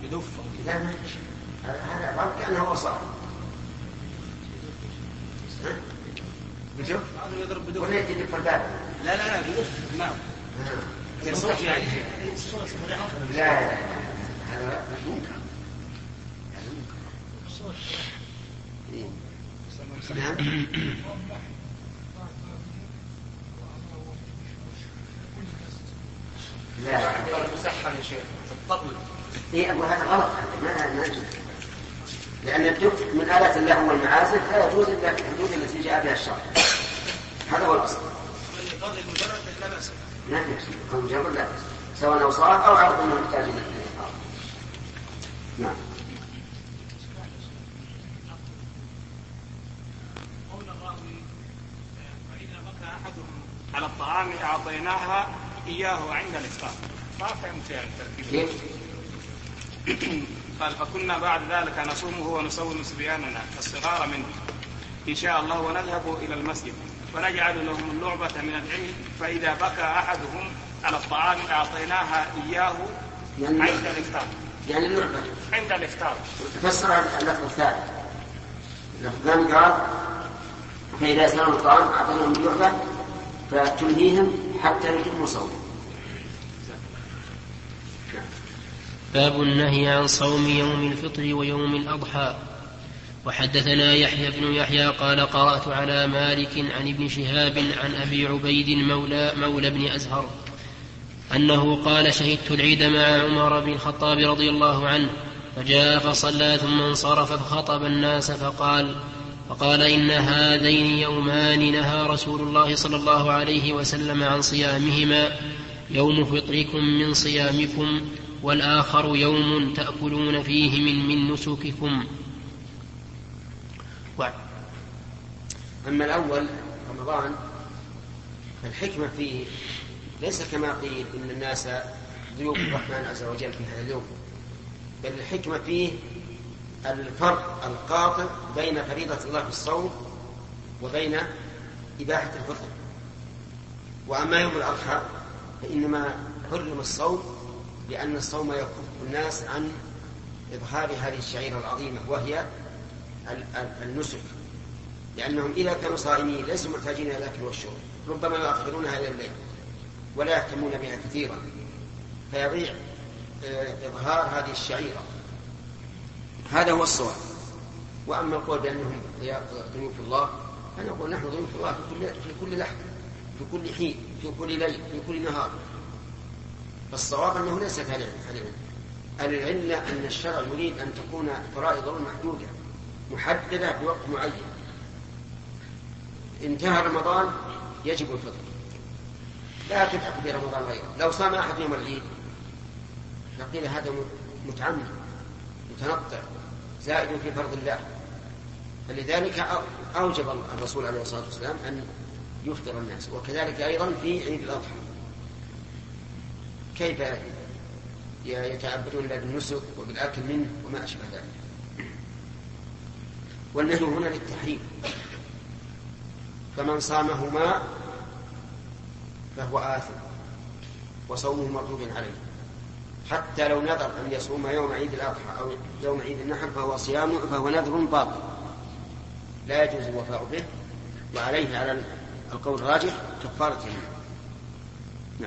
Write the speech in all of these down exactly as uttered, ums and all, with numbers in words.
يدف. لا هذا ضرب كأنه وصل. بدف؟ يضرب بدف. ولا يدف الباب؟ لا لا لا بدف. نعم. يصوت يعني. لا لا هذا منكر. نعم. لا مسحر يا شيخ الطبل. إيه أقول هذا غلط. ما ما لأن الدف من آلات اللهو والمعازف لا يجوز إلا في الحدود التي جاء بها الشرع. هذا هو الأصل. الإيقاظ المجرد لا بأس. نعم يكون مجرد لا بأس سواء أوصاف أو عرض أنه محتاج إلى الإيقاظ. نعم. قول الراوي فإذا بكى أحدهم على الطعام أعطيناها إياه عند الإفطار. ما فهمت يعني التركيب. قال فكنا بعد ذلك نصومه ونصوم صبياننا الصغار منه إن شاء الله ونذهب إلى المسجد ونجعل لهم اللعبة من العلم فإذا بكى أحدهم على الطعام أعطيناها إياه يعني عند الإفطار. يعني اللعبة عند الإفطار. تفسر اللفظ الثالث. اللفظان قال فإذا سلموا الطعام أعطيناهم اللعبة فتلهيهم حتى يتموا صومهم. باب النهي عن صوم يوم الفطر ويوم الأضحى. وحدثنا يحيى بن يحيى قال قرأت على مالك عن ابن شهاب عن أبي عبيد مولى, مولى بن أزهر أنه قال شهدت العيد مع عمر بن الخطاب رضي الله عنه فجاء فصلى ثم انصرف فخطب الناس فقال فقال إن هذين يومان نهى رسول الله صلى الله عليه وسلم عن صيامهما يوم فطركم من صيامكم والآخر يوم تأكلون فيه من, من نسككم. أما الأول رمضان فالحكمة فيه ليس كما قيل إن الناس ضيوف الرحمن عز وجل في هذا اليوم، بل الحكمة فيه الفرق القاطع بين فريضة الله في الصوم وبين إباحة الفطر. وأما يوم الأضحى فإنما حرم الصوم لأن الصوم يكف الناس عن إظهار هذه الشعيرة العظيمة وهي النسك، لأنهم إذا كانوا صائمين ليسوا محتاجين إلى الأكل والشرب، ربما يؤخرونها إلى الليل ولا يهتمون بها كثيرا فيضيع إظهار هذه الشعيرة. هذا هو الصواب. وأما القول بأنهم ضيوف الله فنقول نحن ضيوف الله في كل, في كل لحظة في كل حين في كل ليل في كل نهار. فالصواب أنه ليس كالعلم. العلة أن الشرع يريد أن تكون فرائض محدودة محددة بوقت معين. انتهى رمضان يجب الفطر، لا تدعك في رمضان غيره. لو صام أحد يوم العيد فقيل هذا متعمد متنطع زائد في فرض الله، فلذلك أوجب الرسول عليه الصلاة والسلام أن يفطر الناس. وكذلك أيضا في عيد الأضحى كيف يتعبدون بالنسك وبالأكل منه وما أشبه ذلك. والنهي هنا للتحريم، فمن صامهما فهو آثم وصومه مردود عليه، حتى لو نذر أن يصوم يوم عيد الأضحى أو يوم عيد النحر فهو صيام فهو نذر باطل لا يجوز الوفاء به، وعليه على القول الراجح كفارة. نعم.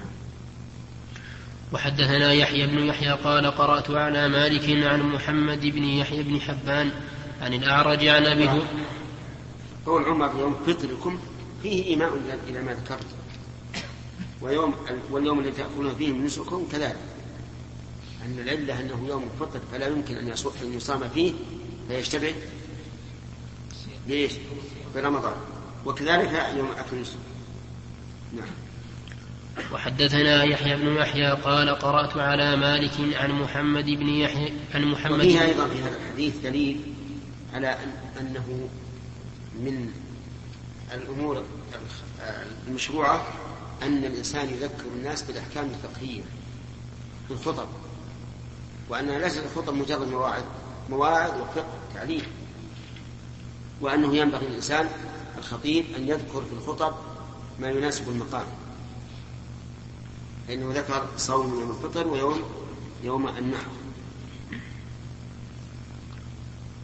وحدثنا يحيى بن يحيى قال قرأت على مالك عن محمد بن يحيى بن حبان عن الأعرج عن أبي هريرة. قول عمر يوم فطركم فيه إيماء إلى ما ذكرت، ويوم واليوم الذي تأكلون فيه من نسككم كذلك، أن العلة أنه يوم الفطر فلا يمكن أن يصام فيه فيشتبه ليش في رمضان، وكذلك يوم أكل النسك. نعم. وحدثنا يحيى بن يحيى قال قرأت على مالك عن محمد بن يحيى عن محمد. وفيه أيضا في هذا الحديث دليل على أن أنه من الأمور المشروعة أن الإنسان يذكر الناس بالأحكام الفقهية في الخطب، وأنها ليست الخطب مجرد مواعظ مواعظ وفقه تعليم، وأنه ينبغي للإنسان الخطيب أن يذكر في الخطب ما يناسب المقام، لأنه ذكر صوم يوم الفطر ويوم يوم النحر.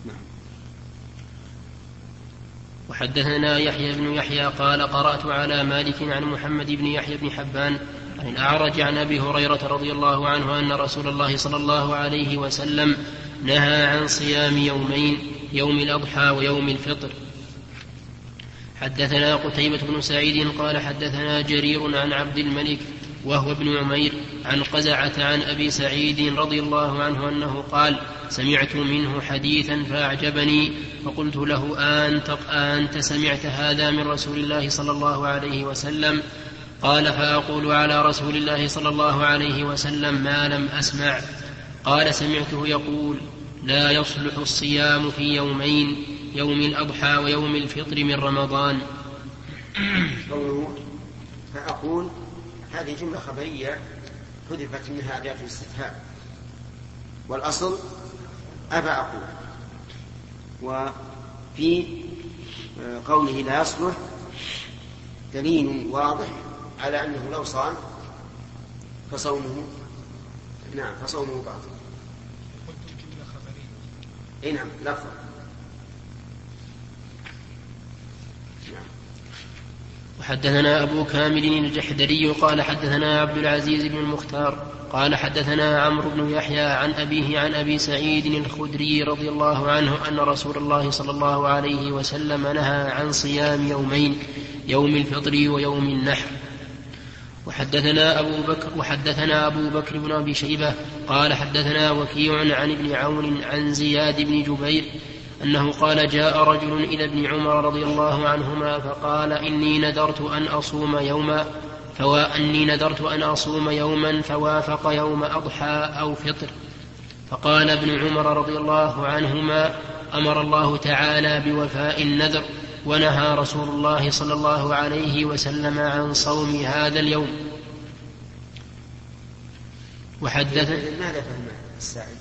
وحدثنا يحيى بن يحيى قال قرأت على مالك عن محمد بن يحيى بن حبان عن الأعرج عن أبي هريرة رضي الله عنه أن رسول الله صلى الله عليه وسلم نهى عن صيام يومين يوم الأضحى ويوم الفطر. حدثنا قتيبة بن سعيد قال حدثنا جرير عن عبد الملك وهو ابن عمير عن قزعة عن أبي سعيد رضي الله عنه أنه قال سمعت منه حديثا فأعجبني فقلت له أنت, أنت سمعت هذا من رسول الله صلى الله عليه وسلم؟ قال فأقول على رسول الله صلى الله عليه وسلم ما لم أسمع. قال سمعته يقول لا يصلح الصيام في يومين يوم الأضحى ويوم الفطر من رمضان. فأقول هذه جملة خبرية حذفت منها أداة الاستفهام، والأصل أبى أقول. وفي قوله لا يصلح دليل واضح على أنه لو صام فصومه نعم فصومه باطل. اي نعم لفظ نعم. وحدثنا أبو كامل الجحدري قال حدثنا عبد العزيز بن المختار قال حدثنا عمرو بن يحيى عن أبيه عن أبي سعيد الخدري رضي الله عنه أن رسول الله صلى الله عليه وسلم نهى عن صيام يومين يوم الفطر ويوم النحر. وحدثنا أبو بكر وحدثنا أبو بكر بن أبي شيبة قال حدثنا وكيع عن ابن عون عن زياد بن جبير أنه قال جاء رجل إلى ابن عمر رضي الله عنهما فقال إني نذرت أن أصوم يوما فوأني نذرت أن أصوم يوما فوافق يوم أضحى أو فطر. فقال ابن عمر رضي الله عنهما أمر الله تعالى بوفاء النذر ونهى رسول الله صلى الله عليه وسلم عن صوم هذا اليوم. وحدث ماذا فهم السائل؟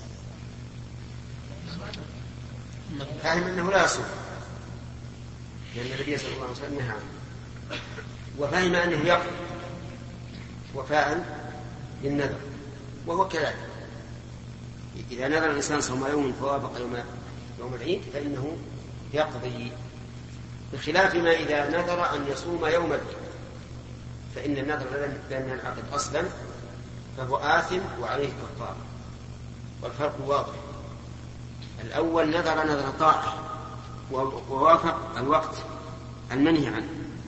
فهم أنه لا يصوم لأن النبي صلى الله عليه وسلم نهى عنه، وفهم أنه يقضي وفاء للنذر، وهو كذلك إذا نذر الإنسان صوم يوم فوافق يوم يوم العيد فإنه يقضي، بخلاف ما إذا نذر أن يصوم يوم العيد فإن النذر لم ينعقد أصلا فهو آثم وعليه كفارة. والفرق واضح، الأول نذر نذر طاعة ووافق الوقت المنهي عنه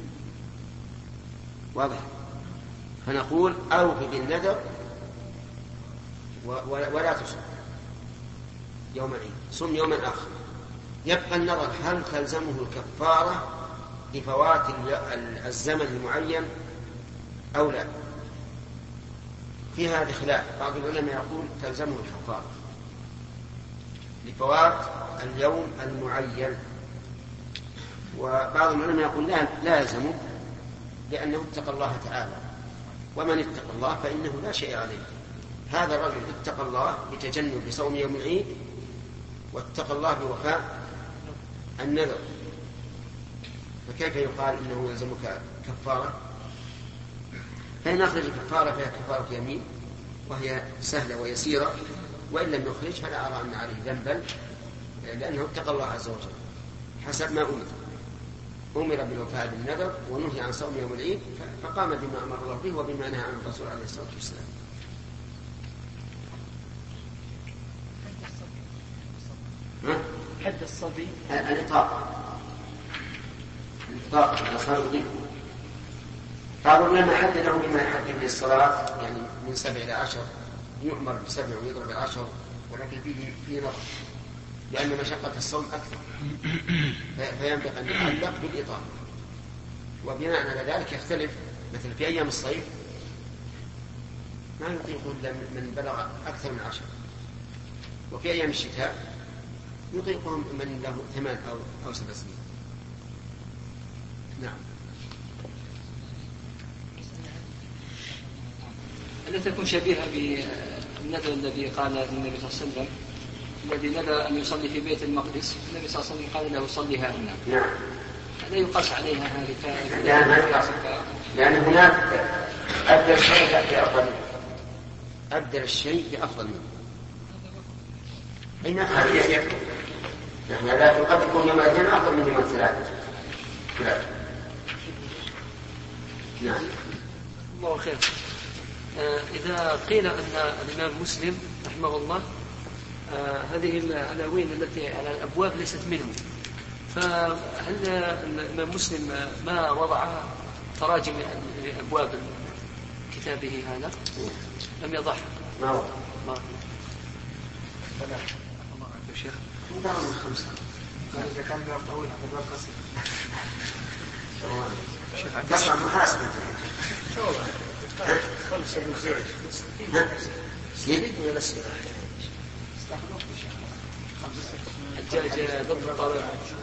واضح، فنقول أوف بالنذر ولا تصم يوم العيد، صم يوما آخر. يبقى النظر هل تلزمه الكفارة لفوات الزمن المعين أو لا؟ في هذا خلاف، بعض العلماء يقول تلزمه الكفارة لفوات اليوم المعين، وبعض العلماء يقول لا, لا يلزمه لأنه اتقى الله تعالى، ومن اتقى الله فإنه لا شيء عليه. هذا الرجل اتقى الله بتجنب بصوم يوم العيد واتقى الله بوفاء النذر، فكيف يقال إنه يلزمك كفارة؟ فإن أخرج الكفارة فهي كفارة يمين وهي سهلة ويسيرة، وإن لم يخرج فلا أرى أن عليه ذنبا لأنه اتقى الله عز وجل حسب ما أمر أمر بالوفاء بالنذر ونهي عن صوم يوم العيد فقام بما أمر الله به وبما نهى عن الرسول عليه الصلاة والسلام. حد الصبي الإطاقة الإطاقة الأصابع بعض العلماء حدده بما يحدد للصلاة، يعني من سبع إلى عشر يؤمر بسبع ويضرب العشر، ولكن فيه فيه نظر لأن مشقة الصوم أكثر فينبغي أن يعلق بالإطاقة. وبناء على ذلك يختلف، مثل في أيام الصيف ما يطيق من بلغ أكثر من عشر، وفي أيام الشتاء يطيقهم من له ثمان أو, أو سبع سنين. نعم. ألا تكون شبيهة بالنذر الذي قال النبي صلى الله عليه وسلم الذي نذر أن يصلي في بيت المقدس، النبي صلى الله عليه وسلم قال له صلي ها هنا. نعم. هذا يقاس عليها هذه لأن, لأن هناك أبدل الشيء بأفضل أبدل الشيء بأفضل منه. أين هذا يكون؟ لكن قد يكون يوم الاثنين أفضل من يوم الثلاثة. نعم. الله خير. آه إذا قيل أن الإمام مسلم رحمه الله آه هذه العناوين التي على الأبواب ليست منه، فهل الإمام مسلم ما وضع تراجم لأبواب كتابه هذا؟ لم يضع. ما وضع. ما الله يا شيخ. دعوا من خمسة. إذا كان باب طويل هذا باب قصير. قصر محاسبة. خمسة من زوج. سيدي ولا سيدي؟ الجاء ضد الطالب.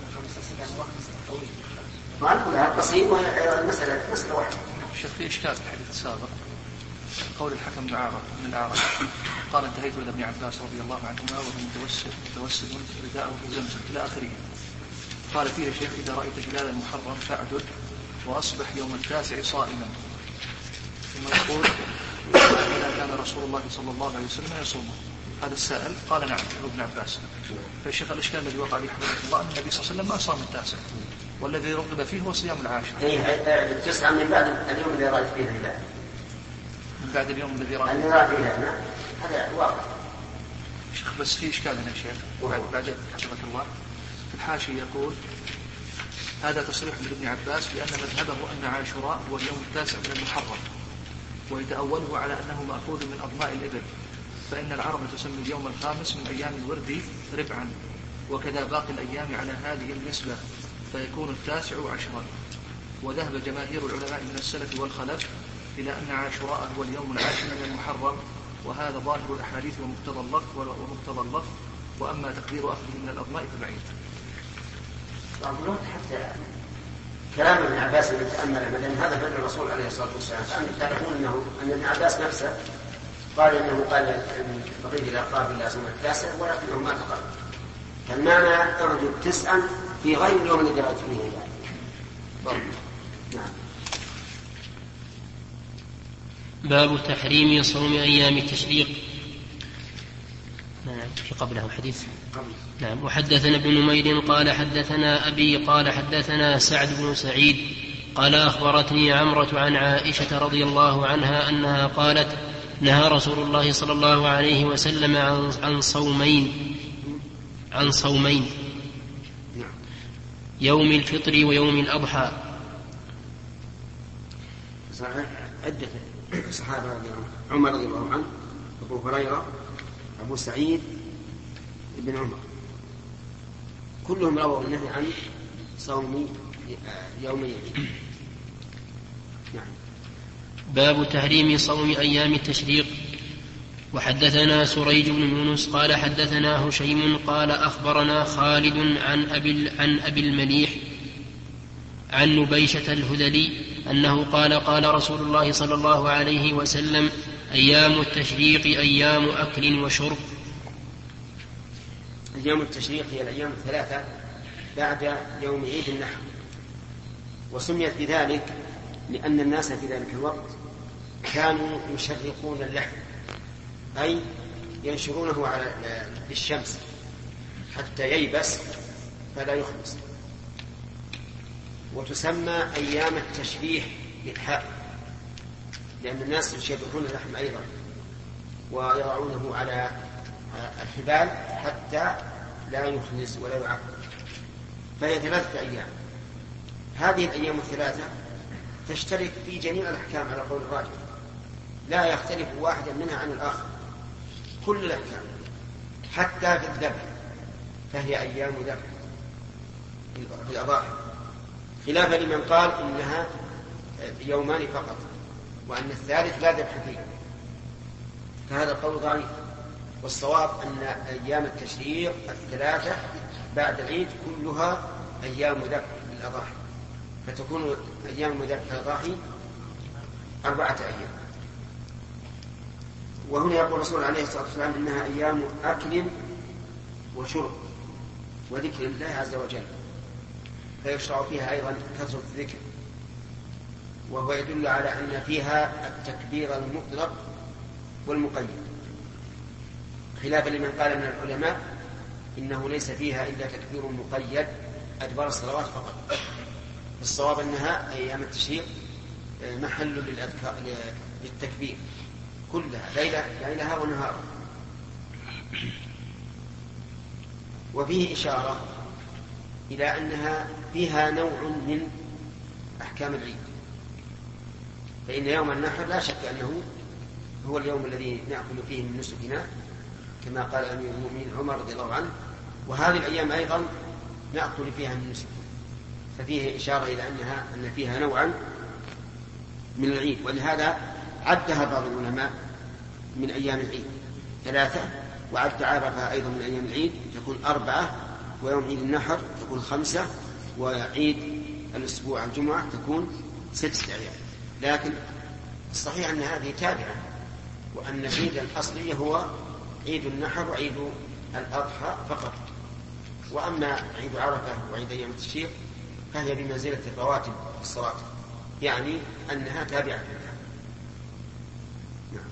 ما نقول هذا قصير والمسألة مسألة واحدة. شيخ في إشكال في الحديث السابق قول الحكم بن عارض من الأعرج قال انتهيت إلى ابن عباس رضي الله عنهما وهو متوسل متوسل رداءه في زمزم إلى آخره. قال فيه يا شيخ إذا رأيت هلال المحرم فاعدل وأصبح يوم التاسع صائما. ثم يقول إذا كان رسول الله صلى الله عليه وسلم يصومه. هذا السائل قال نعم ابن عباس. فالشيخ الإشكال الذي وقع عليه حضرة الله أن النبي صلى الله عليه وسلم ما صام التاسع والذي رغب فيه هو صيام العاشر. التسعة من بعد اليوم الذي رأيت فيه الهلال. من بعد اليوم الذي رأيت فيه الهلال. هذا واقع. شيخ بس في إشكال هنا شيخ. وبعد بعد حفظك الله في الحاشي يقول هذا تصريح من ابن عباس بأن مذهبه أن عاشوراء هو اليوم التاسع من المحرم، ويتأوله على أنه مأخوذ من أضماء الإبل، فإن العرب تسمي اليوم الخامس من أيام الورد ربعا، وكذا باقي الأيام على هذه النسبة فيكون التاسع عشرا. وذهب جماهير العلماء من السلف والخلف إلى أن عاشوراء هو اليوم العاشر من المحرم، وهذا ظاهر الأحاديث ومقتضى اللفظ ومقتضى اللفظ، وأما تقدير أخذه من الأضماء فبعيد. أقول حتى كلام ابن عباس الذي تأمل لأن هذا فعل الرسول عليه الصلاة والسلام، فأنتم تعرفون أنه أن ابن عباس نفسه قال إنه قال بقيت إلى قابل لازم التاسع ولكنه ما تقرب. فالمعنى أرجو تسعا في غير اليوم الذي رأيت فيه الهلال. نعم. باب تحريم صوم أيام التشريق. نعم في قبله حديث قبل. نعم. وحدثنا ابن نمير قال حدثنا أبي قال حدثنا سعد بن سعيد قال أخبرتني عمرة عن عائشة رضي الله عنها أنها قالت نهى رسول الله صلى الله عليه وسلم عن, عن صومين عن صومين يوم الفطر ويوم الأضحى. عدة صحابة عمر رضي الله عنه، أبو هريرة، أبو سعيد، ابن عمر، كلهم رووا النهي عن صوم يومين. نعم. باب تحريم صوم أيام التشريق. وحدثنا سريج بن يونس قال حدثنا هشيم قال أخبرنا خالد عن أبي, عن أبي المليح عن نبيشة الهذلي أنه قال قال رسول الله صلى الله عليه وسلم أيام التشريق أيام أكل وشرب. أيام التشريق هي الأيام الثلاثة بعد يوم عيد النحر، وسميت بذلك لأن الناس في ذلك الوقت كانوا يشرقون اللحم، أي ينشرونه على الشمس حتى ييبس فلا يخبز. وتسمى أيام التشريح بالحاء لأن الناس يشرقون اللحم أيضا ويضعونه على الحبال حتى لا يخنز ولا يعفن، فهي ثلاثة أيام. هذه الأيام الثلاثة تشترك في جميع الأحكام على قول الراجح، لا يختلف واحدا منها عن الآخر، كل الأحكام حتى في الذبح فهي أيام ذبح في الأضاحي، خلافا لمن قال إنها يومان فقط وأن الثالث لا ذبح فيه، فهذا القول ضعيف. والصواب أن أيام التشريق الثلاثة بعد العيد كلها أيام ذبح للأضاحي، فتكون أيام ذبح الأضاحي أربعة أيام. وهنا يقول الرسول عليه الصلاة والسلام إنها أيام أكل وشرب وذكر الله عز وجل، فيشرع فيها أيضا كثرة الذكر، وهو يدل على أن فيها التكبير المطلق والمقيد، خلافا لمن قال من العلماء إنه ليس فيها إلا تكبير مقيد أدبار الصلوات فقط. الصواب أنها أيام التشريق محل للأذكار للتكبير كلها ليلها ونهارها. وفيه إشارة إلى أنها فيها نوع من أحكام العيد، فإن يوم النحر لا شك أنه هو اليوم الذي نأكل فيه من نسكنا كما قال أمير المؤمنين عمر رضي الله عنه، وهذه الأيام أيضا نأكل فيها من نسكنا، ففيه إشارة إلى أنها أن فيها نوعا من العيد. ولهذا عدها بعض العلماء من أيام العيد ثلاثة، وعد عرفها أيضا من أيام العيد تكون أربعة، ويوم عيد النحر تكون خمسة، وعيد الأسبوع الجمعة تكون ستة أيام. لكن الصحيح أن هذه تابعة، وأن العيد الأصلي هو عيد النحر وعيد الأضحى فقط. وأما عيد عرفة وعيد أيام التشريق فهي بمنزلة الرواتب الصلاة، يعني أنها تابعة لها. نعم.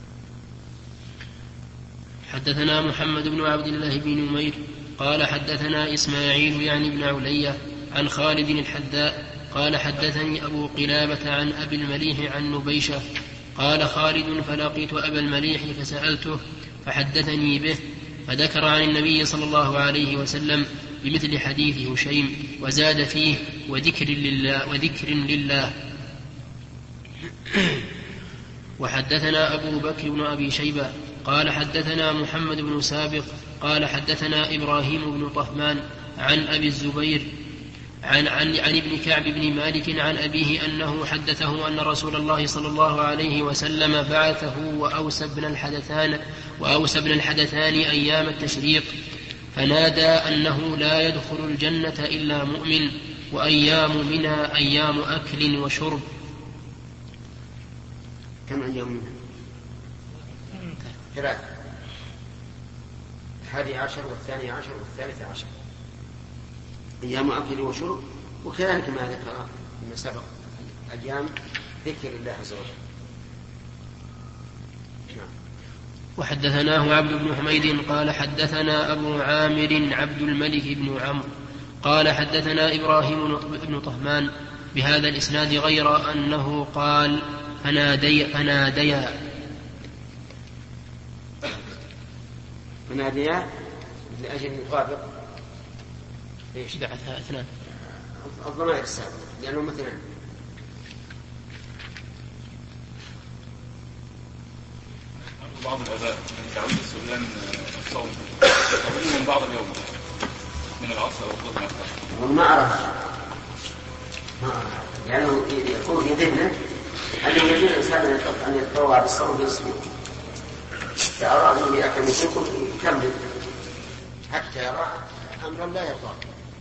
حدثنا محمد بن عبد الله بن نمير قال حدثنا إسماعيل يعني بن علية عن خالد الحذاء قال حدثني أبو قلابة عن أبي المليح عن نبيشة قال خالد فلقيت أبا المليح فسألته فحدثني به، فذكر عن النبي صلى الله عليه وسلم بمثل حديث هشيم وزاد فيه وذكر لله, وذكر لله. وحدثنا أبو بكر بن أبي شيبة قال حدثنا محمد بن سابق قال حدثنا إبراهيم بن طهمان عن أبي الزبير عن, عن, عن ابن كعب بن مالك عن أبيه أنه حدثه أن رسول الله صلى الله عليه وسلم بعثه وأوسى بن الحدثان, وأوسى بن الحدثان أيام التشريق، فنادى أنه لا يدخل الجنة إلا مؤمن، وأيام منها أيام أكل وشرب. كم أيام منها؟ ثلاثة، الحادي عشر والثاني عشر والثالث عشر أيام أكل وشرب، وكذلك ما ذكر فيما سبق أيام ذكر الله عز وجل. نعم. وحدثناه عبد بن حميد قال حدثنا أبو عامر عبد الملك بن عمرو قال حدثنا إبراهيم بن طهمان بهذا الإسناد غير أنه قال فنادي فناديا فناديا لأجل المطابق ايش بعثها اثنان الضمائر السابقة لأنه مثلا بعض الآباء من تعود السؤلان الصوم يقولون من بعض اليوم من العصر أو الظهر مثلا. ما أعرف ما أعرف لأنه يكون في ذهنه أنه يجوز الإنسان أن يتطوع بالصوم بالأسبوع، إذا أراد أن يأكل مسلم يكمل حتى يرى أمرا لا يرضى.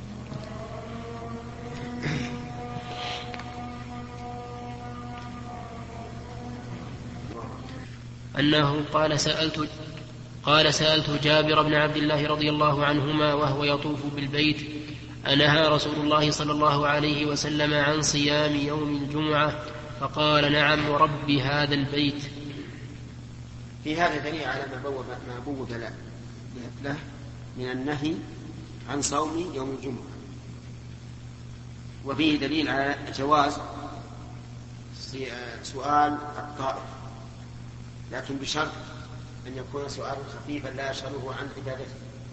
أنه قال سألت قال سألت جابر بن عبد الله رضي الله عنهما وهو يطوف بالبيت أنهى رسول الله صلى الله عليه وسلم عن صيام يوم الجمعة؟ فقال نعم ورب هذا البيت. في هذا دليل على ما بوب ما بوب له من النهي عن صوم يوم الجمعة، وفيه دليل على جواز سؤال الطائف، لكن بشرط أن يكون سؤال خفيفا لا يشغله عن عبادته.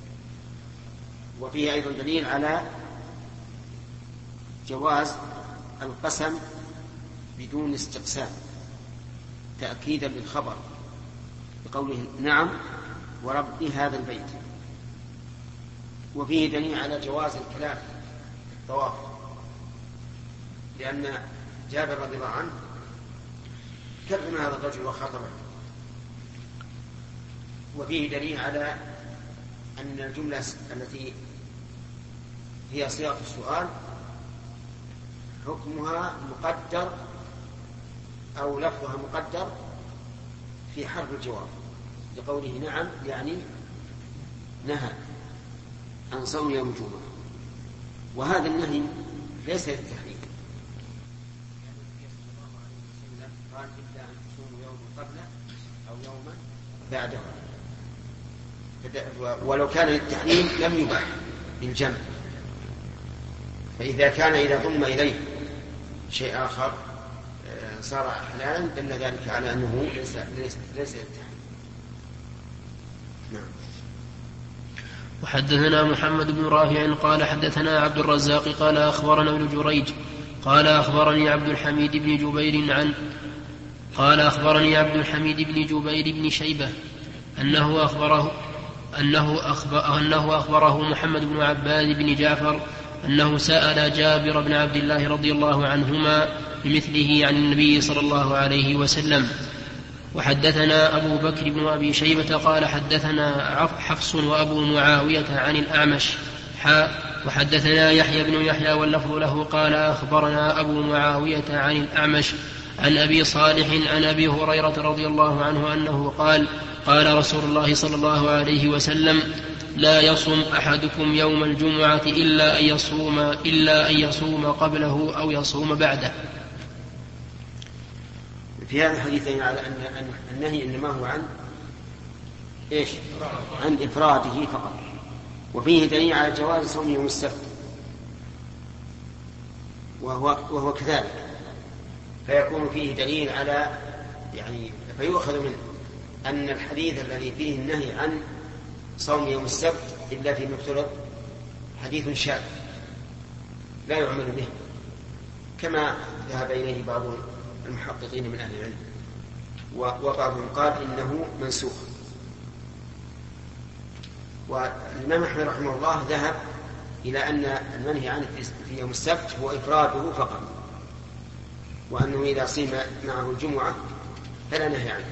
وفيه أيضا دليل على جواز القسم بدون استقسام تأكيدا للخبر بقوله نعم ورب هذا البيت. وفيه دليل على جواز الكلام في الطواف، لأن جابر رضي الله عنه كلم هذا الرجل وخاطبه. وفيه دليل على أن الجملة التي هي صيغة السؤال حكمها مقدر أو لفظها مقدر في حرف الجواب، لقوله نعم يعني نهى عن صوم يوم الجمعة، وهذا النهي ليس للتحريم، قال إلا أن تصوموا يوما قبله أو يوما بعده. ولو كان للتحريم لم يباح بالجمع، فإذا كان إذا ضم إليه شيء آخر صار حلالا دل ذلك على أنه ليس ليس ليس للتحريم. نعم. وحدثنا محمد بن رافع قال حدثنا عبد الرزاق قال أخبرنا ابن جريج قال أخبرني عبد الحميد بن جبير عن قال أخبرني عبد الحميد بن جبير بن شيبة أنه أخبره أنه أخبر أنه أخبره محمد بن عباد بن جعفر أنه سأل جابر بن عبد الله رضي الله عنهما بمثله عن النبي صلى الله عليه وسلم. وحدثنا أبو بكر بن أبي شيبة قال حدثنا حفص وأبو معاوية عن الأعمش حاء وحدثنا يحيى بن يحيى واللفظ له قال أخبرنا أبو معاوية عن الأعمش عن أبي صالح عن أبي هريرة رضي الله عنه أنه قال قال رسول الله صلى الله عليه وسلم لا يصوم أحدكم يوم الجمعة إلا أن يصوم إلا أن يصوم قبله أو يصوم بعده. في هذا الحديثين على أن النهي إنما هو عن إيش؟ عن إفراده فقط، وفيه دليل على جواز صوم يوم السبت وهو, وهو كذلك، فيكون فيه دليل على يعني فيؤخذ منه أن الحديث الذي فيه النهي عن صوم يوم السبت إلا فيما افترض حديث شاذ لا يعمل به، كما ذهب إليه بعض المحققين من أهل العلم، وبعضهم قال إنه منسوخ. والإمام أحمد رحمه الله ذهب إلى أن المنهي عنه في يوم السبت هو إفراده فقط، وأنه إذا صيم معه الجمعة فلا نهي عنه،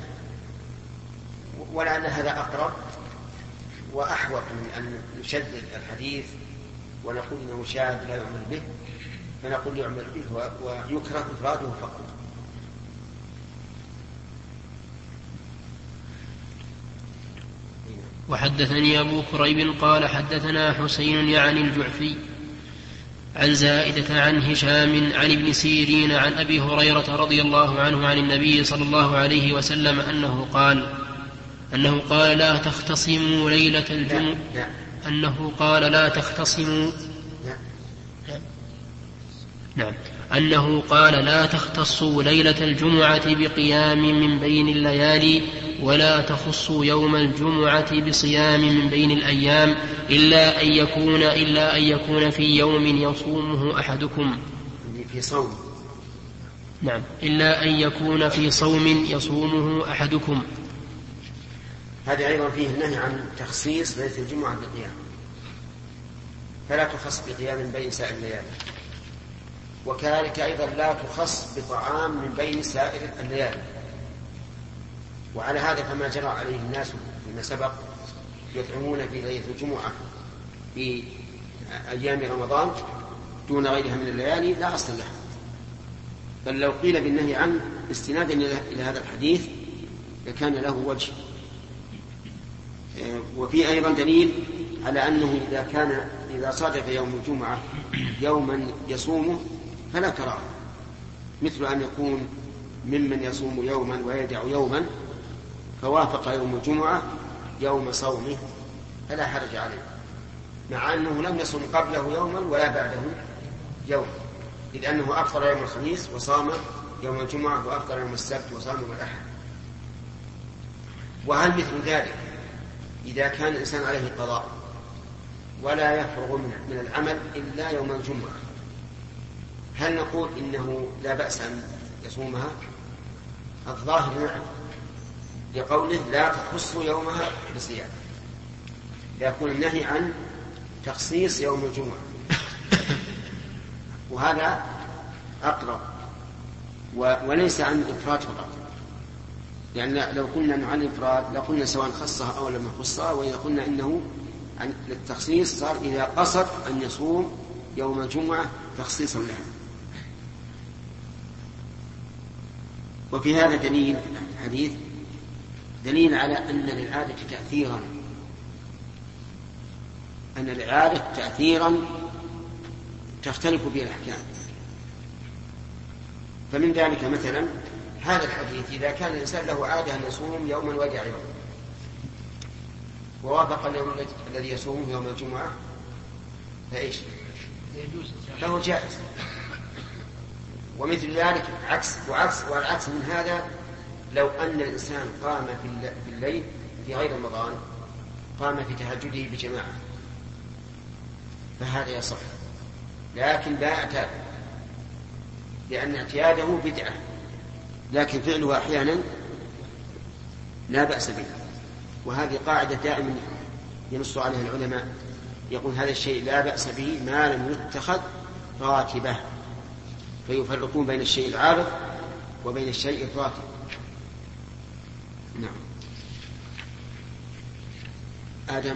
ولعل هذا أقرب وأحوط من أن نشدد الحديث ونقول إنه شاذ لا يعمل به، فنقول يعمل به ويكره إفراده فقط. وحدثني أبو كريب قال حدثنا حسين يعني الجعفي عن زائدة عن هشام عن ابن سيرين عن أبي هريرة رضي الله عنه عن النبي صلى الله عليه وسلم أنه قال أنه قال لا تختصموا ليلة الجمعة أنه قال لا تختصموا نعم أنه قال لا تختصوا ليلة الجمعة بقيام من بين الليالي ولا تخصوا يوم الجمعة بصيام من بين الأيام إلا أن يكون إلا أن يكون في يوم يصومه أحدكم في صوم نعم إلا أن يكون في صوم يصومه أحدكم. هذا أيضا فيه النهي عن تخصيص ليلة الجمعة بقيام، فلا تخص بقيام من بين سائر الليالي، وكذلك أيضا لا تخص بطعام من بين سائر الليالي. وعلى هذا فما جرى عليه الناس فيما سبق يطعمون في ليلة الجمعة في أيام رمضان دون غيرها من الليالي لا أصل له، بل لو قيل بالنهي عنه استنادا إلى هذا الحديث لكان له وجه. وفي أيضا دليل على أنه إذا كان إذا صادف يوم الجمعة يوما يصومه فلا كراهة، مثل أن يكون ممن يصوم يوما ويدع يوما فوافق يوم الجمعة يوم صومه فلا حرج عليه، مع أنه لم يصوم قبله يوما ولا بعده يوم، إذ أنه أفطر يوم الخميس وصام يوم الجمعة وأفطر يوم السبت وصام يوم الأحد. وهل مثل ذلك إذا كان الإنسان عليه قضاء ولا يفرغ من العمل إلا يوم الجمعة، هل نقول إنه لا بأس أن يصومها؟ الظاهر نعم، لقوله لا تخص يومها بصيام، يكون النهي عن تخصيص يوم الجمعة، وهذا أقرب وليس عن الإفراد فقط، يعني لو قلنا عن الإفراد لقلنا سواء خصها أو لم يخصها، وإذا قلنا إنه عن التخصيص صار إذا قصد أن يصوم يوم الجمعة تخصيصا له. وفي هذا دليل حديث دليل على أن للعادة تأثيرا أن للعادة تأثيرا تختلف به الأحكام. فمن ذلك مثلا هذا الحديث إذا كان الإنسان له عادة أن يصوم يوما ويدع يوما ووافق اليوم الذي يصومه يوم الجمعة فإيش؟ له جائز. ومثل ذلك عكس وعكس والعكس من هذا، لو أن الإنسان قام في الليل في غير رمضان، قام في تهجده بجماعة، فهذا يصح، لكن لا اعتاد، لأن اعتياده بدعة، لكن فعله أحيانا لا بأس به. وهذه قاعدة دائما ينص عليها العلماء، يقول هذا الشيء لا بأس به ما لم يتخذ راتبة، فيفرقون بين الشيء العارض وبين الشيء الراتب. نعم. آدم.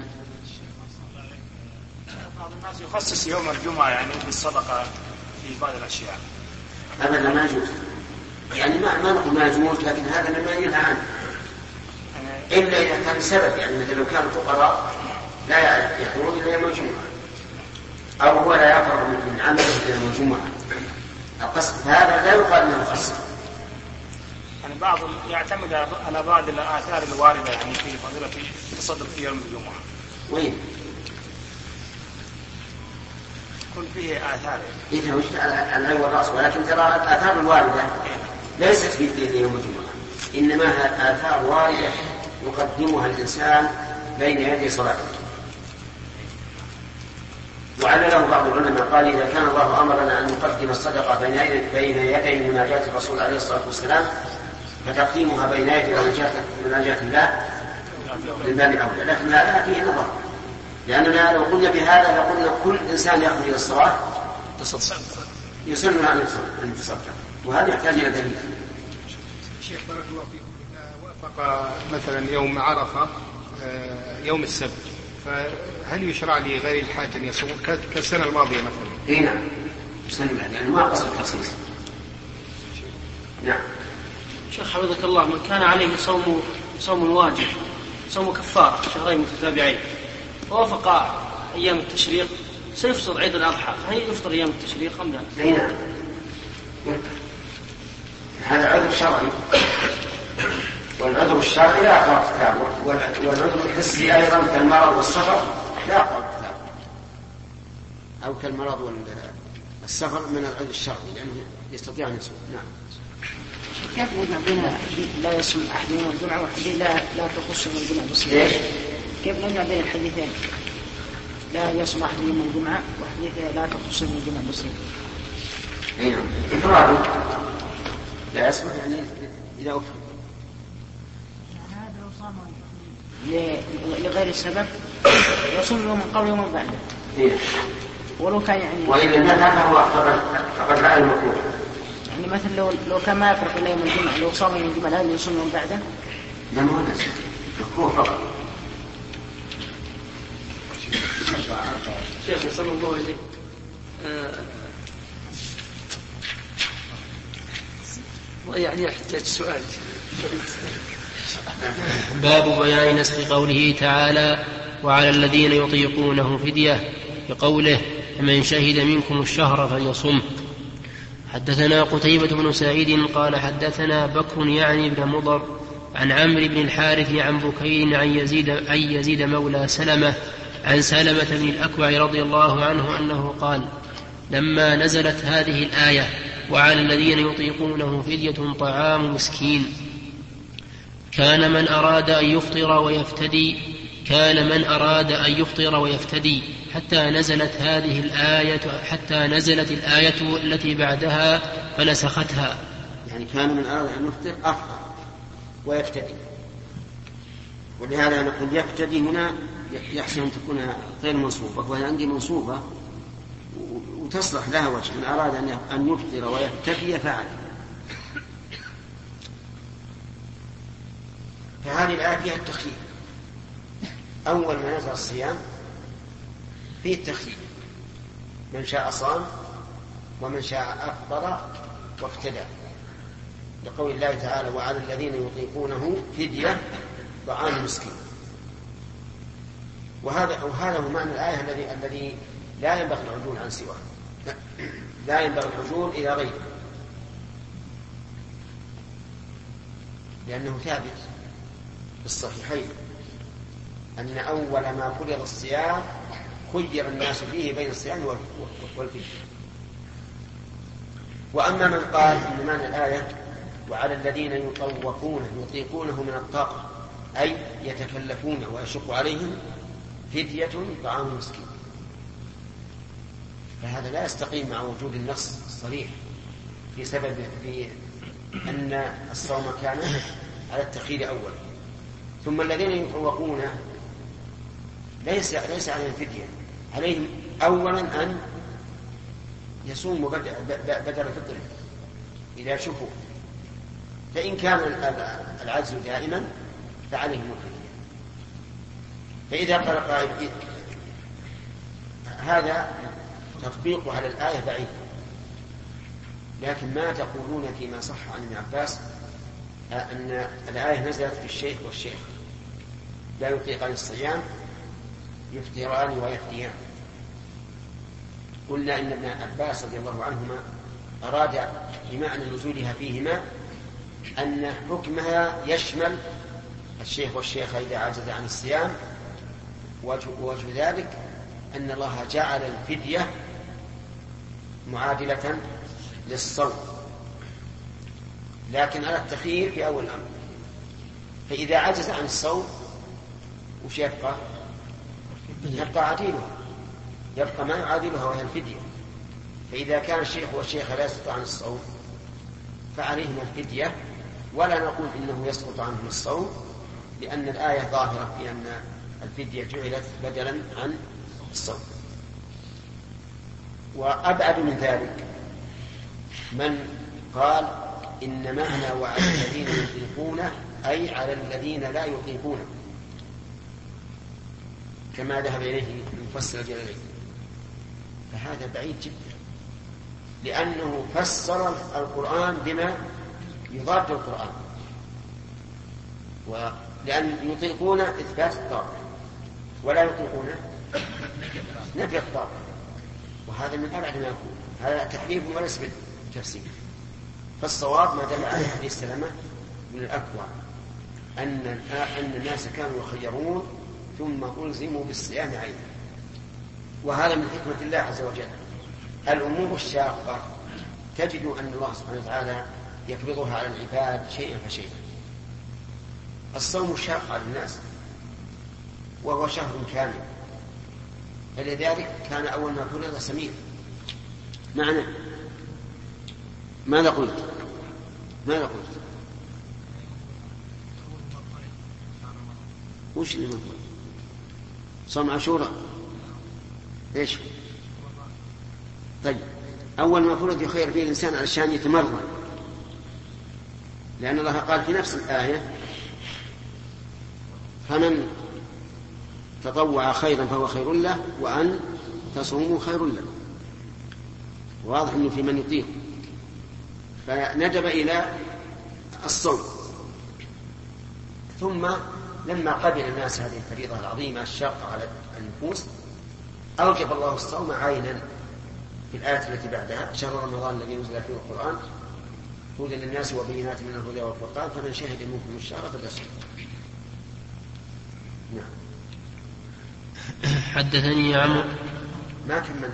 بعض الناس يخصص يوم الجمعة يعني بالصدقة في بعض الأشياء. أبدا ما يجوز، يعني ما ما نقول ما يجوز، لكن هذا مما ينهى عنه، إلا إذا كان سبب، يعني مثل لو كانوا فقراء لا يخرجون إلا يوم الجمعة، أو هو لا يفرغ من عمله إلا يوم الجمعة، القصد هذا لا يقال أنه خص. يعني بعض يعتمد على بعض الآثار الواردة يعني في فضيلة التصدق في يوم الجمعة. وين؟ يكون فيه آثار. إذا وجدت على العين والرأس، ولكن ترى الآثار الواردة ليست في يوم الجمعة، إنما آثار واردة يقدمها الإنسان بين يدي صلاته. وعلله بعض العلماء قال إذا كان الله أمرنا أن نقدم الصدقة بين يدي مناجاة الرسول عليه الصلاة والسلام، فتقديمها بين يدي مناجاة الله من باب أولى، لكن هذا فيه نظر، لأننا لو قلنا بهذا لقلنا كل إنسان يأخذ إلى الصلاة يسن أن يتصدق، وهذا يحتاج إلى دليل. شيخ بارك الله فيكم، إذا وافق مثلا يوم عرفة يوم السبت، فهل يشرع لي غير الحاج أن يصوم كالسنة الماضية مثلا؟ إيه نعم، السنة الماضية، يعني ما قصد التخصيص. نعم. شيخ حفظك الله، من كان عليه صوم صوم واجب، صوم كفارة شهرين متتابعين، ووافق أيام التشريق، سيفطر عيد الأضحى، فهل يفطر أيام التشريق أم لا؟ إيه نعم، هذا عذر شرعي، والعذر الشرعي لا أقرأ كتابه، والعذر الحسي أيضا كالمرض والسفر لا أقرأ كتابه، أو كالمرض والسفر من العذر الشرعي لأنه يستطيع أن يصوم. نعم. كيف نجمع بين لا يصوم أحد يوم الجمعة وحديث لا لا تخص يوم الجمعة بالصيام؟ ليش؟ كيف نجمع بين الحديثين؟ لا يصوم أحد يوم الجمعة وحديث لا تخص يوم الجمعة بالصيام. أي نعم. إفراد لا يصوم يعني إذا أفرد. يعني هذا لو صام لغير السبب يصوم يوم قبل يوم بعده. إيه. ولو كان يعني. وإذا هذا هو فقد رأى المكروه. يعني مثل لو لو كان ما يفرق إلا يوم الجمعة، لو صام يوم الجمعة هل يصوم يوم بعده؟ لا ما هو نفسه مكروه فقط. شيخ صلى الله عليه وسلم يعني يحتاج سؤال. باب بيان نسخ قوله تعالى وعلى الذين يطيقونه فدية بقوله فمن شهد منكم الشهر فليصم. حدثنا قتيبة بن سعيد قال حدثنا بكر يعني بن مضر عن عمرو بن الحارث عن بكير عن يزيد, عن يزيد مولى سلمة عن سلمة بن الأكوع رضي الله عنه أنه قال لما نزلت هذه الآية وعلى الذين يطيقونه فدية طعام مسكين كان من أراد أن يفطر ويفتدي كان من أراد أن يفطر ويفتدي حتى نزلت هذه الآية حتى نزلت الآية التي بعدها فنسختها. يعني كان من أراد أن يفطر أفطر ويفتدي، ولهذا نقول يفتدي هنا يحسن أن تكون غير منصوبة، وهي عندي منصوبة وتصلح لها وجه، من أراد أن يفطر ويفتدي فعل. فهذه الآية فيها التخيير، أول ما نزل الصيام فيه التخيير، من شاء صام ومن شاء أفطر وافتدى، لقول الله تعالى وعلى الذين يطيقونه فدية طعام مسكين. وهذا وهذا هو معنى الآية الذي الذي لا ينبغي العدول عن سواه، لا ينبغي العدول إلى غيره، لأنه ثابت في الصحيحين أن أول ما فرض الصيام خير الناس فيه بين الصيام والفدية. وأما من قال إن معنى الآية وعلى الذين يطوقون يطيقونه من الطاقة أي يتكلفون ويشق عليهم فدية طعام مسكين، فهذا لا يستقيم مع وجود النص الصريح في سبب في أن الصوم كان على التخيير أولا. ثم الذين يطوقون ليس ليس عليهم فدية، عليهم أولا أن يصوموا بدل فطره إذا شفوا، فإن كان العجز دائما فعليهم الفدية. فإذا قال قائل هذا تطبيق على الآية بعيد، لكن ما تقولون فيما صح عن ابن عباس أن الآية نزلت في الشيخ والشيخ لا يطيقان الصيام يفطران ويفديان؟ قلنا إن ابن عباس رضي الله عنهما أراد بمعنى نزولها فيهما أن حكمها يشمل الشيخ والشيخ إذا عجز عن الصيام، ووجه ذلك أن الله جعل الفدية معادلة للصوم لكن على التخيير في أول الأمر. فإذا عجز عن الصوم وش يبقى؟ يبقى عديلها، يبقى ما يعادلها وهي الفدية. فإذا كان الشيخ والشيخ لا يسقط عن الصوم فعليهم الفدية، ولا نقول إنه يسقط عنهم الصوم، لأن الآية ظاهرة في أن الفدية جعلت بدلا عن الصوم. وأبعد من ذلك من قال إن معنى وعلى الذين يطيقونه أي على الذين لا يطيقونه، كما ذهب إليه المفسر الجلالين، فهذا بعيد جدا، لأنه فسر القرآن بما يضاد القرآن، ولأن يطيقون إثبات الطاقة ولا يطيقون نفي الطاقة، وهذا من أبعد ما يكون، هذا تحريف وليس بالتفسير. فالصواب ما دل عليه حديث سلمة من الأكوع أن أن الناس كانوا يخيرون ثم ألزموا بالصيام عينا، وهذا من حكمة الله عز وجل. الأمور الشاقة تجد أن الله سبحانه وتعالى يفرضها على العباد شيئا فشيئا. الصوم شاق على الناس وهو شهر كامل، فلذلك كان أول ما فرض سمير. معنى ماذا قلت؟ ماذا قلت؟ وش اللي مقول؟ صوم عاشوراء ايش؟ طيب أول ما فرض يخير فيه الإنسان علشان يتمرن، لأن الله قال في نفس الآية فمن تطوع خيرا فهو خير له وأن تصوموا خير له. واضح أنه في من يطيق، فندب إلى الصوم. ثم لما قبل الناس هذه الفريضة العظيمة الشاقة على النفوس أوجب الله الصوم عينا في الآية التي بعدها شهر رمضان الذي نزل فيه القرآن هدى للناس وبينات من الهدى والفرقان فمن شهد منكم الشهر فليصم. نعم. حدثني عمرو ما كملنا.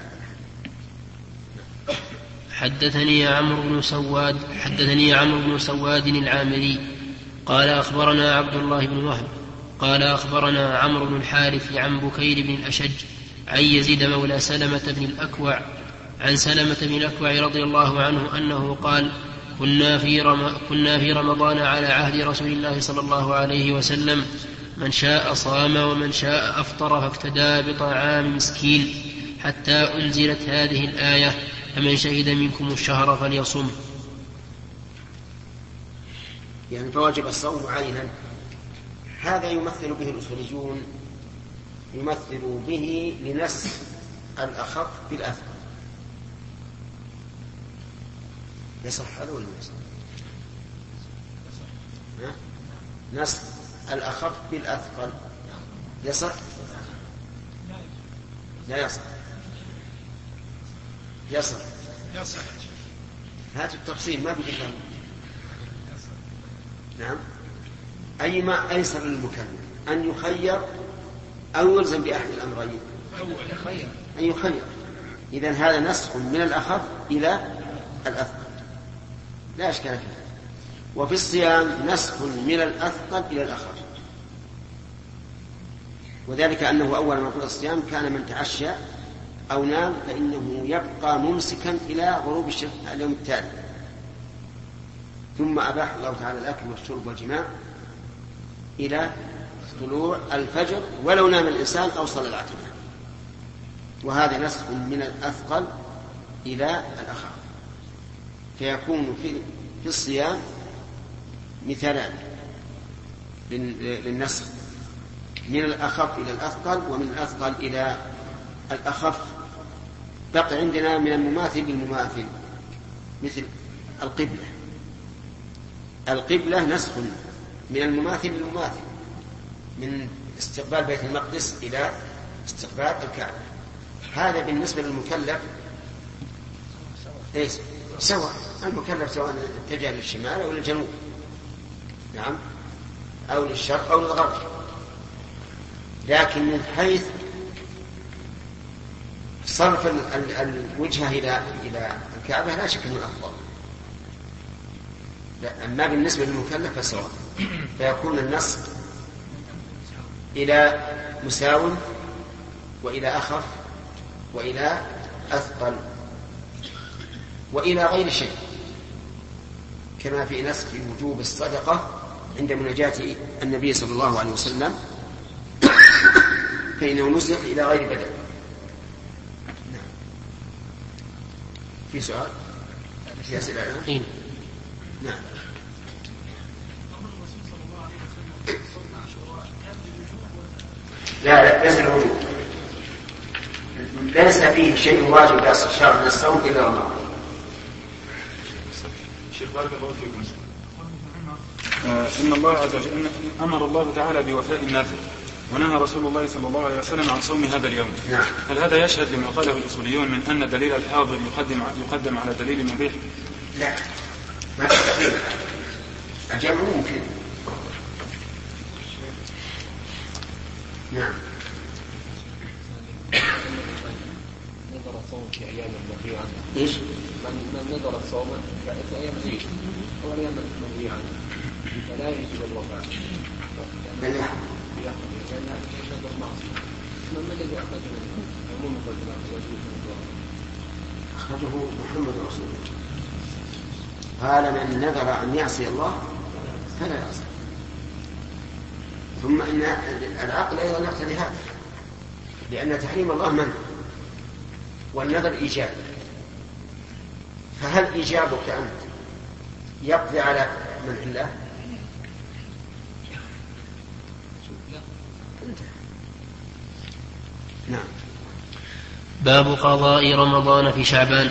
حدثني عمرو بن سواد حدثني عمرو بن سواد العامري قال أخبرنا عبد الله بن وهب قال أخبرنا عمرو بن الحارث عن بكير بن الأشج عن يزيد مولى سلمة بن الأكوع عن سلمة بن الأكوع رضي الله عنه أنه قال كنا في, رم... كنا في رمضان على عهد رسول الله صلى الله عليه وسلم من شاء صام ومن شاء أفطر فاقتدى بطعام مسكين حتى أنزلت هذه الآية فمن شهد منكم الشهر فليصم. يعني فواجب الصوم عينا. هذا يمثل به الأصوليون، يمثل به لنسخ الأخف بالأثقل. يصح هذا ولا يصح؟ نسخ الأخف بالأثقل يصح؟ لا يصح. يصح يصح. هذا التفصيل ما بيجي. نعم. أي ما أيسر للمكلف أن يخير أو يلزم بأحد الأمرين؟ أن يخير. إذن هذا نسخ من الأخف إلى الأثقل لا أشكال فيه. وفي الصيام نسخ من الأثقل إلى الأخف، وذلك أنه أول ما فرض الصيام كان من تعشى أو نام فإنه يبقى ممسكا إلى غروب اليوم التالي، ثم أباح الله تعالى الأكل والشرب والجماع إلى طلوع الفجر ولو نام الإنسان أو صلى العتمة. وهذا نسخ من الأثقل إلى الأخف، فيكون في في الصيام مثالان للنسخ، من الأخف إلى الأثقل ومن الأثقل إلى الأخف. بقي عندنا من المماثل بالمماثل مثل القبلة. القبلة نسخ من المماثل بالمماثل، من استقبال بيت المقدس إلى استقبال الكعبة. هذا بالنسبة للمكلف ليس سواء، المكلف سواء اتجه للشمال أو للجنوب، نعم، أو للشرق أو للغرب، لكن من حيث صرف الوجهة إلى إلى الكعبة لا شك أنه أفضل. أما بالنسبة للمكلف فسواء، فيكون النسخ إلى مساو وإلى أخف وإلى أثقل وإلى غير شيء، كما في نسخ وجوب الصدقة عند مناجاة النبي صلى الله عليه وسلم فإنه نسخ إلى غير بدل. في سؤال؟ في أسئلة؟ نعم. لا لا ليس الوجوب، ليس فيه شيء واجب يصل شهر من الصوم إلا رمضان. شيخ بارك الله فيكم. آه إن الله عز وجل أمر الله تعالى بوفاء النافل، ونهى رسول الله صلى الله عليه وسلم عن صوم هذا اليوم. نعم. هل هذا يشهد لما قاله الأصوليون من أن دليل الحاضر يقدم يقدم على دليل المبيح؟ لا، ما تستطيع. الجمع ممكن. نعم. نظر الصوم في أيام المنهي عنها. إيش؟ من نظر الصوم في أيام العيد أو أيام المنهي عنها فلا يجب الوفاء. بل يحب. لأن نظر معصية. من الذي أخرجه عموم أخرجه محمد رسول الله. قال من نذر أن يعصي الله فلا يعصي. ثم إن العقل أيضا يقتضي هذا، لأن تحريم الله منع والنذر إيجاب، فهل إيجابك أنت يقضي على منع الله؟ نعم. باب قضاء رمضان في شعبان.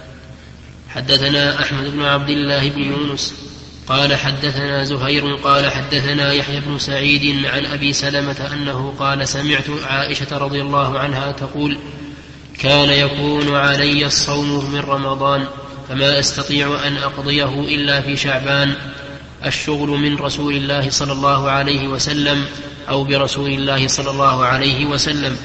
حدثنا أحمد بن عبد الله بن يونس قال حدثنا زهير قال حدثنا يحيى بن سعيد عن أبي سلمة أنه قال سمعت عائشة رضي الله عنها تقول كان يكون علي الصوم من رمضان فما أستطيع أن أقضيه إلا في شعبان، الشغل من رسول الله صلى الله عليه وسلم أو برسول الله صلى الله عليه وسلم.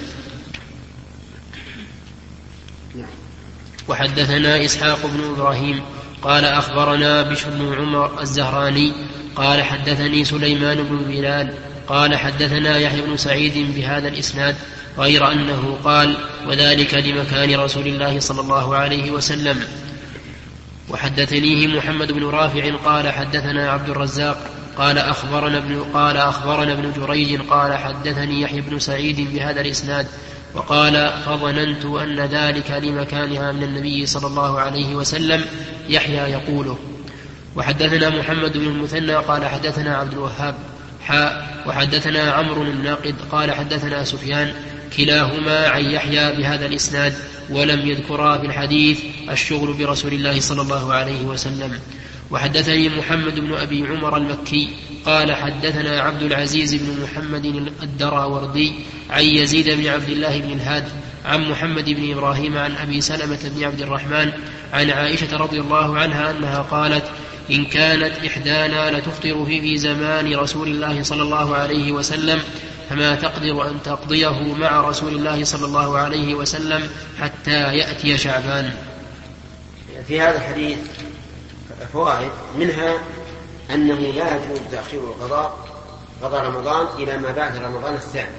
وحدثنا إسحاق بن إبراهيم قال أخبرنا بشر بن عمر الزهراني قال حدثني سليمان بن بلال قال حدثنا يحيى بن سعيد بهذا الإسناد غير أنه قال وذلك لمكان رسول الله صلى الله عليه وسلم. وحدثنيه محمد بن رافع قال حدثنا عبد الرزاق قال أخبرنا ابن, قال أخبرنا ابن جريج قال حدثني يحيى بن سعيد بهذا الإسناد وقال فظننت أن ذلك لمكانها من النبي صلى الله عليه وسلم يحيى يقوله. وحدثنا محمد بن المثنى قال حدثنا عبد الوهاب حاء وحدثنا عمرو الناقد قال حدثنا سفيان كلاهما عن يحيى بهذا الإسناد ولم يذكرا في الحديث الشغل برسول الله صلى الله عليه وسلم. وحدثني محمد بن أبي عمر المكي قال حدثنا عبد العزيز بن محمد الدراوردي عن يزيد بن عبد الله بن الهاد عن محمد بن إبراهيم عن أبي سلمة بن عبد الرحمن عن عائشة رضي الله عنها أنها قالت إن كانت إحدانا لتفطر في زمان رسول الله صلى الله عليه وسلم فما تقدر أن تقضيه مع رسول الله صلى الله عليه وسلم حتى يأتي شعبان. في هذا الحديث فوائد، منها أنه لا يجوز تأخير القضاء قضاء رمضان إلى ما بعد رمضان الثاني،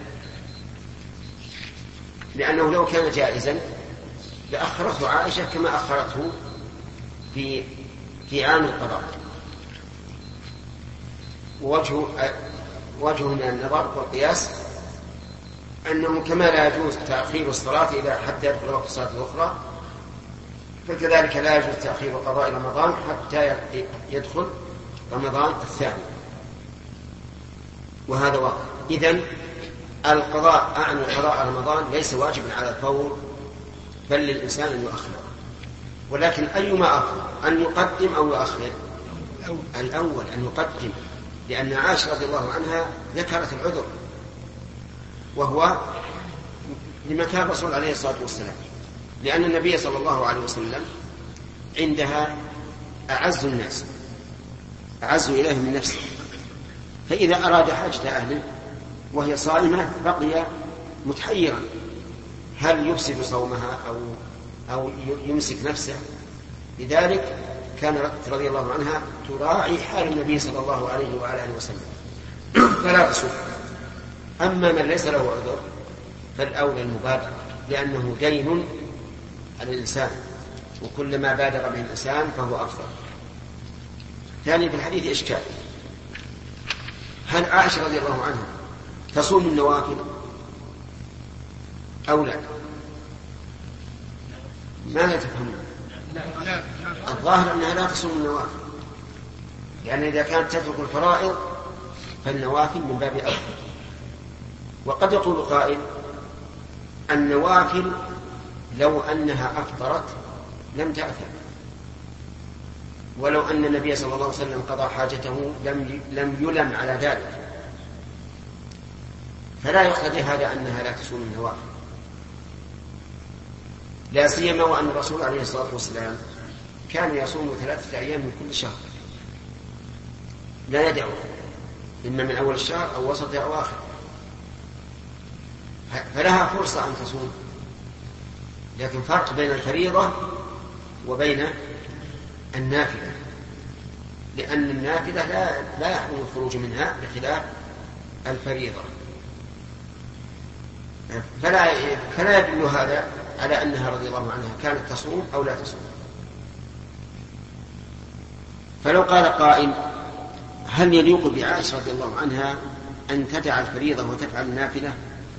لأنه لو كان جائزا لأخرته عائشة كما أخرته في في عام القضاء. ووجه وجه من النظر والقياس أنه كما لا يجوز تأخير الصلاة إذا حتى يدخل وقت الصلاة الأخرى، فكذلك لا يجوز تأخير قضاء رمضان حتى يدخل رمضان الثاني، وهذا واقع. إذن القضاء أعني قضاء رمضان ليس واجبا على الفور، بل للإنسان أن يؤخر. ولكن أيما أفضل، أن يقدم أو يؤخر؟ الأول أن يقدم، لأن عائشة رضي الله عنها ذكرت العذر، وهو لمكان الرسول عليه الصلاة والسلام، لأن النبي صلى الله عليه وسلم عندها أعز الناس، أعز إليه من نفسه، فإذا أراد حاجة أهله وهي صائمة بقي متحيرا، هل يفسد صومها أو أو يمسك نفسه؟ لذلك كان رضي الله عنها تراعي حال النبي صلى الله عليه وعلى آله وسلم فلا تصوم. أما من ليس له عذر فالأولى المبادرة، لأنه دين على الإنسان، وكلما بادر به الإنسان فهو أفضل. ثانيا في الحديث إشكال، هل عائشة رضي الله عنها تصوم النوافل أو لا؟ ما تفهمون؟ الظاهر أنها لا تصوم النوافل، يعني إذا كانت تترك الفرائض فالنوافل من باب أولى. وقد يقول قائل النوافل لو أنها أفطرت لم تأثم، ولو أن النبي صلى الله عليه وسلم قضى حاجته لم لم يلم على ذلك، فلا يقتضي هذا أنها لا تصوم النوافل، لا سيما وأن الرسول عليه الصلاة والسلام كان يصوم ثلاثة أيام من كل شهر لا يدعو، إما من أول الشهر أو وسط أو آخر، فلها فرصة أن تصوم. لكن فرق بين الفريضة وبين النافلة، لأن النافلة لا, لا يحرم الخروج منها بخلاف الفريضة، فلا, فلا يدل هذا على أنها رضي الله عنها كانت تصوم أو لا تصوم. فلو قال قائل هل يليق بعائشة رضي الله عنها أن تدع الفريضة وتفعل النافلة؟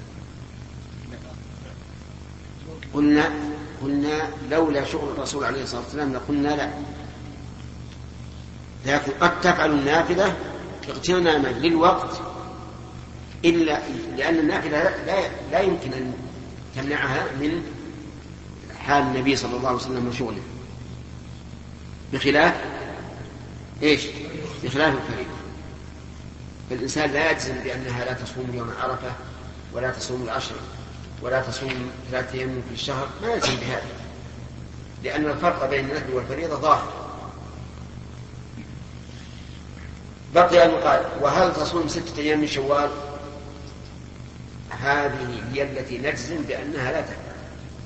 قلنا قلنا لولا شغل الرسول عليه الصلاة والسلام لقلنا لا، لكن قد تفعل النافلة اغتناما للوقت، إلا لأن النافلة لا, لا يمكن أن تمنعها من حال النبي صلى الله عليه وسلم وشغله، بخلاف إيش؟ بخلاف الفريضة. فالإنسان لا يجزم بأنها لا تصوم يوم عرفة ولا تصوم العشر ولا تصوم ثلاثة أيام في الشهر، ما يلزم بهذا، لأن الفرق بين النفل والفريضة ظاهر. بقي أن يقال وهل تصوم ستة أيام من شوال؟ هذه هي التي نجزم بأنها لا تفعل،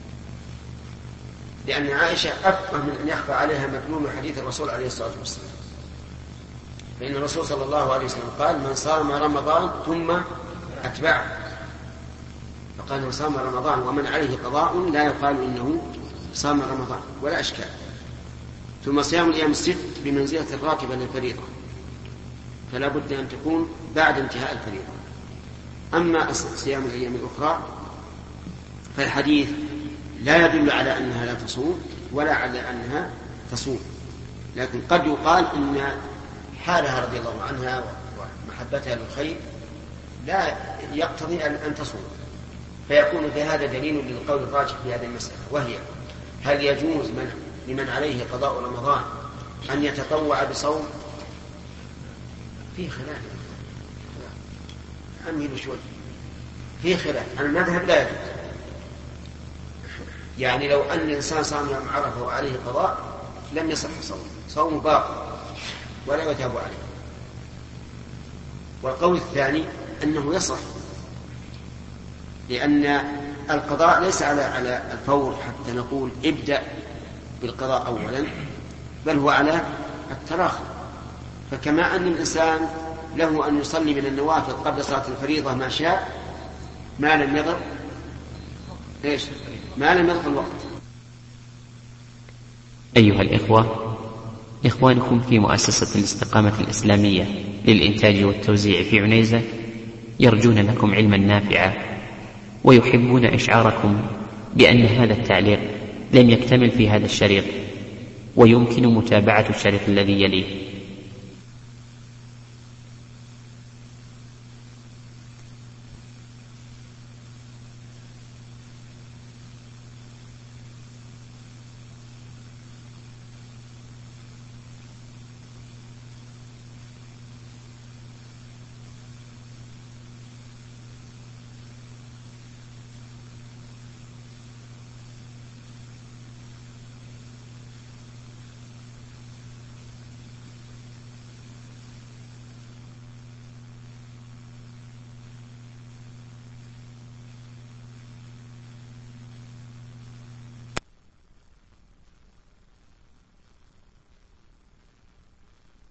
لأن عائشة أفقه من أن يخفى عليها مكنون حديث الرسول عليه الصلاة والسلام، فإن الرسول صلى الله عليه وسلم قال من صام رمضان ثم أتبعه، فقال من صام رمضان ومن عليه قضاء لا يقال إنه صام رمضان ولا أشكال. ثم صيام الأيام الست بمنزلة الراكبة للفريضة، فلا بد أن تكون بعد انتهاء الفريضة. أما صيام الأيام الأخرى فالحديث لا يدل على أنها لا تصوم ولا على أنها تصوم، لكن قد يقال إن حالها رضي الله عنها ومحبتها للخير لا يقتضي أن تصوم، فيكون في هذا دليل للقول الراجح في هذه المسألة، وهي هل يجوز من لمن عليه قضاء رمضان أن يتطوع بصوم؟ في خلاف، أمهل شوي، في خلاف. المذهب لا يجوز، يعني لو أن الإنسان صام يوم عرفة وعليه قضاء لم يصح صوم، صوم باقي، ولا يتاب عليه. والقول الثاني أنه يصح، لأن القضاء ليس على على الفور حتى نقول ابدأ بالقضاء أولا، بل هو على التراخي. فكما أن الإنسان له أن يصلي من النوافل قبل صلاة الفريضة ما شاء ما لم يضر إيش ما لم يضر الوقت. أيها الإخوة، إخوانكم في مؤسسة الاستقامة الإسلامية للإنتاج والتوزيع في عنيزة يرجون لكم علما نافعا، ويحبون إشعاركم بأن هذا التعليق لم يكتمل في هذا الشريط، ويمكن متابعة الشريط الذي يليه.